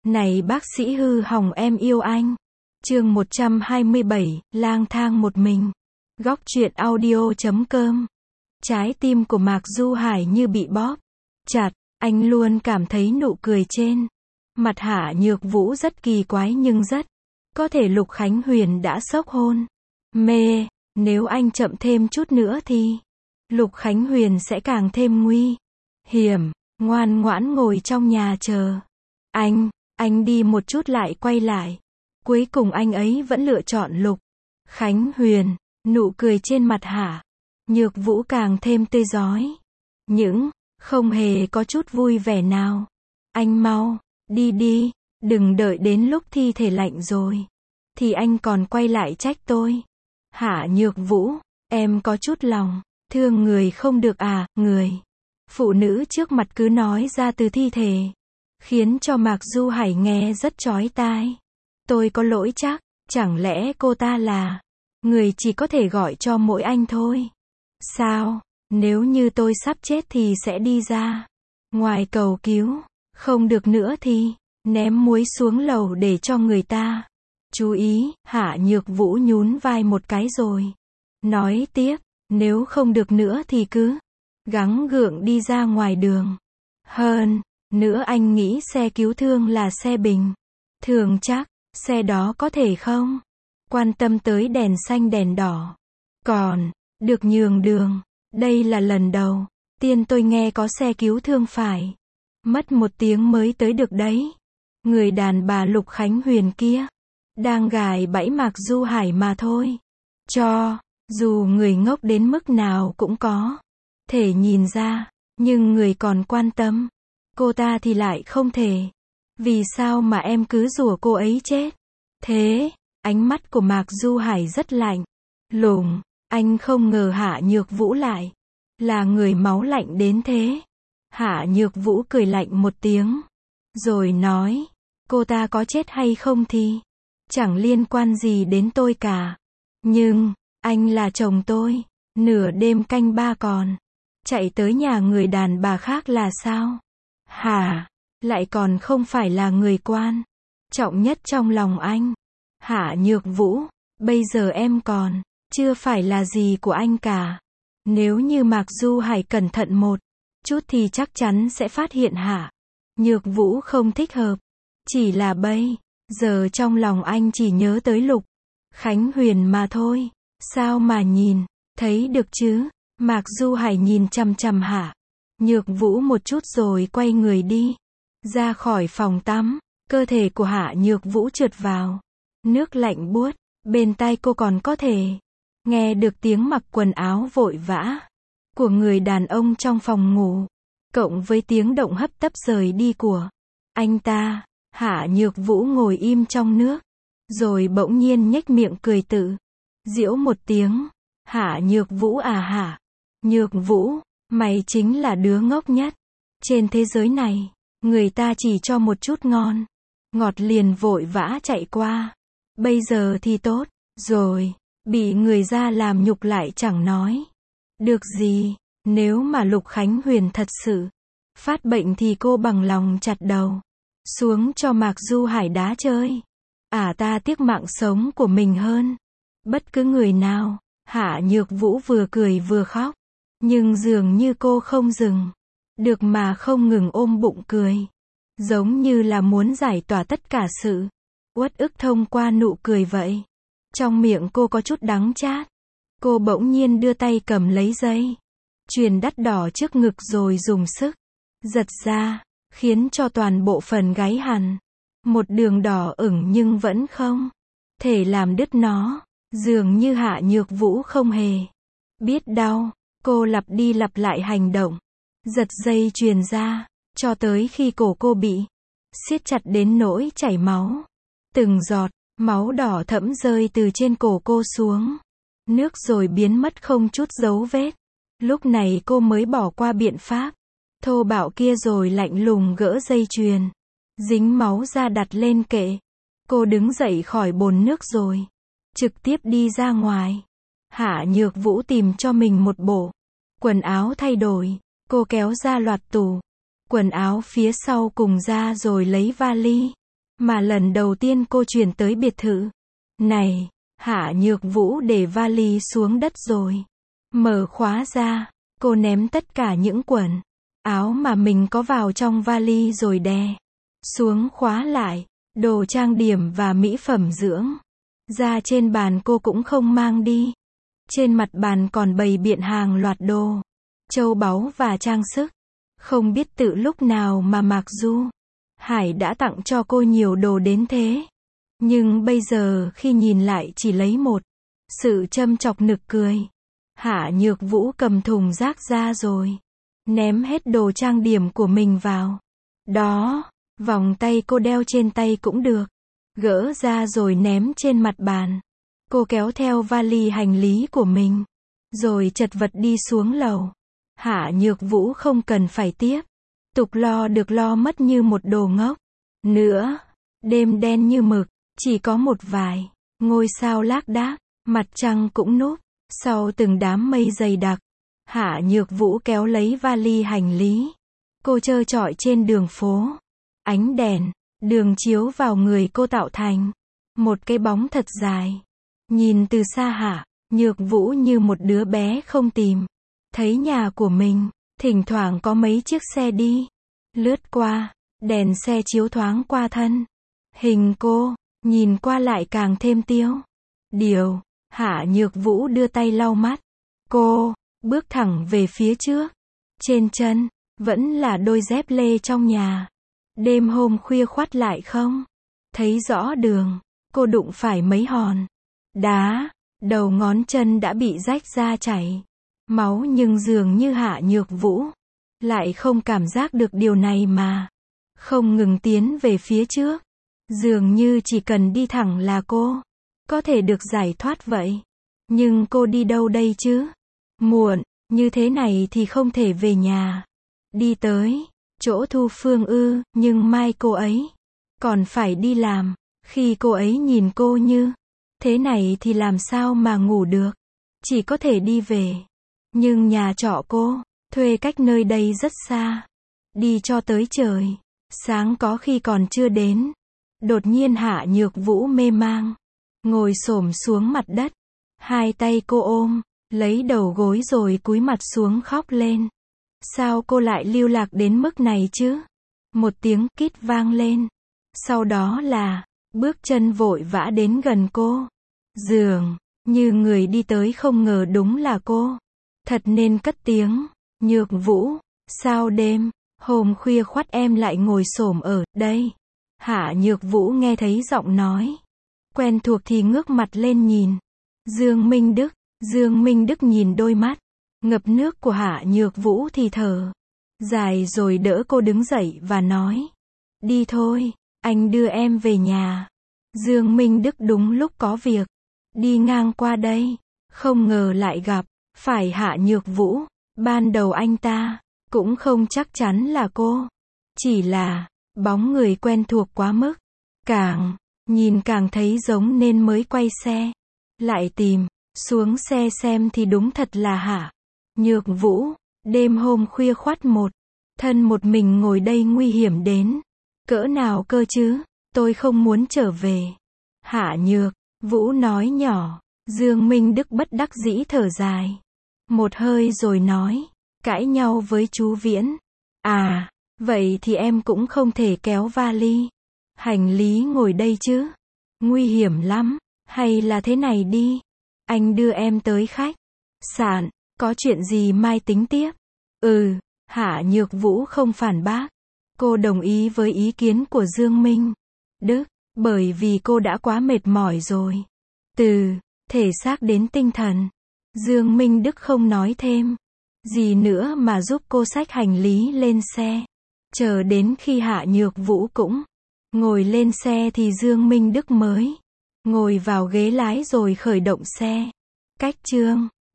Này bác sĩ hư hỏng em yêu anh. Chương 127, lang thang một mình. Góc truyện audio.com. Trái tim của Mạc Du Hải như bị bóp chặt, anh luôn cảm thấy nụ cười trên mặt Hạ Nhược Vũ rất kỳ quái nhưng rất có thể Lục Khánh Huyền đã sốc hôn mê, nếu anh chậm thêm chút nữa thì Lục Khánh Huyền sẽ càng thêm nguy hiểm. Ngoan ngoãn ngồi trong nhà chờ anh đi một chút lại quay lại. Cuối cùng anh ấy vẫn lựa chọn Lục Khánh Huyền. Nụ cười trên mặt Hạ Nhược Vũ càng thêm tươi rói, nhưng không hề có chút vui vẻ nào. Anh mau đi đi, đừng đợi đến lúc thi thể lạnh rồi thì anh còn quay lại trách tôi. Hạ Nhược Vũ, em có chút lòng thương người không được à? Người phụ nữ trước mặt cứ nói ra từ thi thể, khiến cho Mạc Du Hải nghe rất chói tai. Tôi có lỗi chắc, chẳng lẽ cô ta là người chỉ có thể gọi cho mỗi anh thôi? Sao, nếu như tôi sắp chết thì sẽ đi ra ngoài cầu cứu, không được nữa thì ném muối xuống lầu để cho người ta chú ý. Hạ Nhược Vũ nhún vai một cái rồi nói tiếp, nếu không được nữa thì cứ gắng gượng đi ra ngoài đường. Hơn nữa anh nghĩ xe cứu thương là xe bình thường chắc, xe đó có thể không quan tâm tới đèn xanh đèn đỏ, còn được nhường đường. Đây là lần đầu tiên tôi nghe có xe cứu thương phải mất 1 tiếng mới tới được đấy. Người đàn bà Lục Khánh Huyền kia đang gài bẫy Mạc Du Hải mà thôi. Cho dù người ngốc đến mức nào cũng có thể nhìn ra, nhưng người còn quan tâm cô ta thì lại không thể. Vì sao mà em cứ rủa cô ấy chết thế? Ánh mắt của Mạc Du Hải rất lạnh lùng. Anh không ngờ Hạ Nhược Vũ lại là người máu lạnh đến thế. Hạ Nhược Vũ cười lạnh một tiếng, rồi nói, cô ta có chết hay không thì chẳng liên quan gì đến tôi cả. Nhưng, anh là chồng tôi, nửa đêm canh 3 còn chạy tới nhà người đàn bà khác là sao? Hả? Lại còn không phải là người quan trọng nhất trong lòng anh. Hạ Nhược Vũ, bây giờ em còn chưa phải là gì của anh cả. Nếu như Mạc Du Hải cẩn thận một chút thì chắc chắn sẽ phát hiện Hạ Nhược Vũ không thích hợp. Chỉ là bây giờ trong lòng anh chỉ nhớ tới Lục Khánh Huyền mà thôi. Sao mà nhìn thấy được chứ? Mạc Du Hải nhìn chằm chằm Hạ Nhược Vũ một chút rồi quay người đi ra khỏi phòng tắm. Cơ thể của Hạ Nhược Vũ trượt vào nước lạnh buốt. Bên tai cô còn có thể nghe được tiếng mặc quần áo vội vã của người đàn ông trong phòng ngủ, cộng với tiếng động hấp tấp rời đi của anh ta. Hạ Nhược Vũ ngồi im trong nước, rồi bỗng nhiên nhếch miệng cười tự giễu một tiếng. Hạ Nhược Vũ à, Hạ Nhược Vũ, mày chính là đứa ngốc nhất trên thế giới này. Người ta chỉ cho một chút ngon ngọt liền vội vã chạy qua. Bây giờ thì tốt rồi, bị người ra làm nhục lại chẳng nói được gì. Nếu mà Lục Khánh Huyền thật sự phát bệnh thì cô bằng lòng chặt đầu xuống cho Mạc Du Hải đá chơi. Ta tiếc mạng sống của mình hơn bất cứ người nào. Hạ Nhược Vũ vừa cười vừa khóc, nhưng dường như cô không dừng được mà không ngừng ôm bụng cười, giống như là muốn giải tỏa tất cả sự uất ức thông qua nụ cười vậy. Trong miệng cô có chút đắng chát. Cô bỗng nhiên đưa tay cầm lấy dây chuyền đắt đỏ trước ngực rồi dùng sức giật ra, khiến cho toàn bộ phần gáy hằn một đường đỏ ửng nhưng vẫn không thể làm đứt nó. Dường như Hạ Nhược Vũ không hề biết đau. Cô lặp đi lặp lại hành động giật dây chuyền ra, cho tới khi cổ cô bị siết chặt đến nỗi chảy máu. Từng giọt máu đỏ thẫm rơi từ trên cổ cô xuống nước rồi biến mất không chút dấu vết. Lúc này cô mới bỏ qua biện pháp thô bạo kia rồi lạnh lùng gỡ dây chuyền dính máu ra đặt lên kệ. Cô đứng dậy khỏi bồn nước rồi trực tiếp đi ra ngoài. Hạ Nhược Vũ tìm cho mình một bộ quần áo thay đổi. Cô kéo ra loạt tủ quần áo phía sau cùng ra rồi lấy vali mà lần đầu tiên cô chuyển tới biệt thự. Này, Hạ Nhược Vũ để vali xuống đất rồi. Mở khóa ra, cô ném tất cả những quần áo mà mình có vào trong vali rồi đè xuống khóa lại. Đồ trang điểm và mỹ phẩm dưỡng da trên bàn cô cũng không mang đi. Trên mặt bàn còn bày biện hàng loạt đồ châu báu và trang sức. Không biết từ lúc nào mà Mạc Du Hải đã tặng cho cô nhiều đồ đến thế. Nhưng bây giờ khi nhìn lại chỉ lấy một sự châm chọc nực cười. Hạ Nhược Vũ cầm thùng rác ra rồi ném hết đồ trang điểm của mình vào đó. Vòng tay cô đeo trên tay cũng được gỡ ra rồi ném trên mặt bàn. Cô kéo theo vali hành lý của mình rồi chật vật đi xuống lầu. Hạ Nhược Vũ không cần phải tiếp tục lo được lo mất như một đồ ngốc nữa. Đêm đen như mực, chỉ có một vài ngôi sao lác đác, mặt trăng cũng núp sau từng đám mây dày đặc. Hạ Nhược Vũ kéo lấy vali hành lý. Cô trơ trọi trên đường phố. Ánh đèn đường chiếu vào người cô tạo thành một cái bóng thật dài. Nhìn từ xa Hạ Nhược Vũ như một đứa bé không tìm thấy nhà của mình. Thỉnh thoảng có mấy chiếc xe đi lướt qua, đèn xe chiếu thoáng qua thân hình cô, nhìn qua lại càng thêm tiêu điều. Hạ Nhược Vũ đưa tay lau mắt. Cô bước thẳng về phía trước. Trên chân vẫn là đôi dép lê trong nhà. Đêm hôm khuya khoắt lại không thấy rõ đường. Cô đụng phải mấy hòn đá, đầu ngón chân đã bị rách ra chảy máu, nhưng dường như Hạ Nhược Vũ lại không cảm giác được điều này mà không ngừng tiến về phía trước. Dường như chỉ cần đi thẳng là cô có thể được giải thoát vậy. Nhưng cô đi đâu đây chứ? Muộn như thế này thì không thể về nhà. Đi tới chỗ Thu Phương ư? Nhưng mai cô ấy còn phải đi làm. Khi cô ấy nhìn cô như thế này thì làm sao mà ngủ được? Chỉ có thể đi về. Nhưng nhà trọ cô thuê cách nơi đây rất xa. Đi cho tới trời sáng có khi còn chưa đến. Đột nhiên Hạ Nhược Vũ mê mang ngồi xổm xuống mặt đất. Hai tay cô ôm lấy đầu gối rồi cúi mặt xuống khóc lên. Sao cô lại lưu lạc đến mức này chứ? Một tiếng kít vang lên. Sau đó là bước chân vội vã đến gần cô. Dường như người đi tới không ngờ đúng là cô. Thật nên cất tiếng. Nhược Vũ, sao đêm hôm khuya khoắt em lại ngồi xổm ở đây? Hạ Nhược Vũ nghe thấy giọng nói quen thuộc thì ngước mặt lên nhìn Dương Minh Đức. Dương Minh Đức nhìn đôi mắt ngập nước của Hạ Nhược Vũ thì thở dài rồi đỡ cô đứng dậy và nói: Đi thôi, anh đưa em về nhà. Dương Minh Đức đúng lúc có việc đi ngang qua đây, không ngờ lại gặp phải Hạ Nhược Vũ. Ban đầu anh ta cũng không chắc chắn là cô, chỉ là bóng người quen thuộc quá mức, càng nhìn càng thấy giống nên mới quay xe lại tìm xuống xe xem thì đúng thật là Hạ Nhược Vũ. Đêm hôm khuya khoắt một thân một mình ngồi đây nguy hiểm đến cỡ nào cơ chứ? Tôi không muốn trở về. Hạ Nhược Vũ nói nhỏ. Dương Minh Đức bất đắc dĩ thở dài một hơi rồi nói: Cãi nhau với chú Viễn à? Vậy thì em cũng không thể kéo vali hành lý ngồi đây chứ, nguy hiểm lắm. Hay là thế này đi, anh đưa em tới khách sạn, có chuyện gì mai tính tiếp. Hạ Nhược Vũ không phản bác. Cô đồng ý với ý kiến của Dương Minh Đức, bởi vì cô đã quá mệt mỏi rồi, từ thể xác đến tinh thần. Dương Minh Đức không nói thêm gì nữa mà giúp cô xách hành lý lên xe. Chờ đến khi Hạ Nhược Vũ cũng ngồi lên xe thì Dương Minh Đức mới ngồi vào ghế lái rồi khởi động xe. Cách chương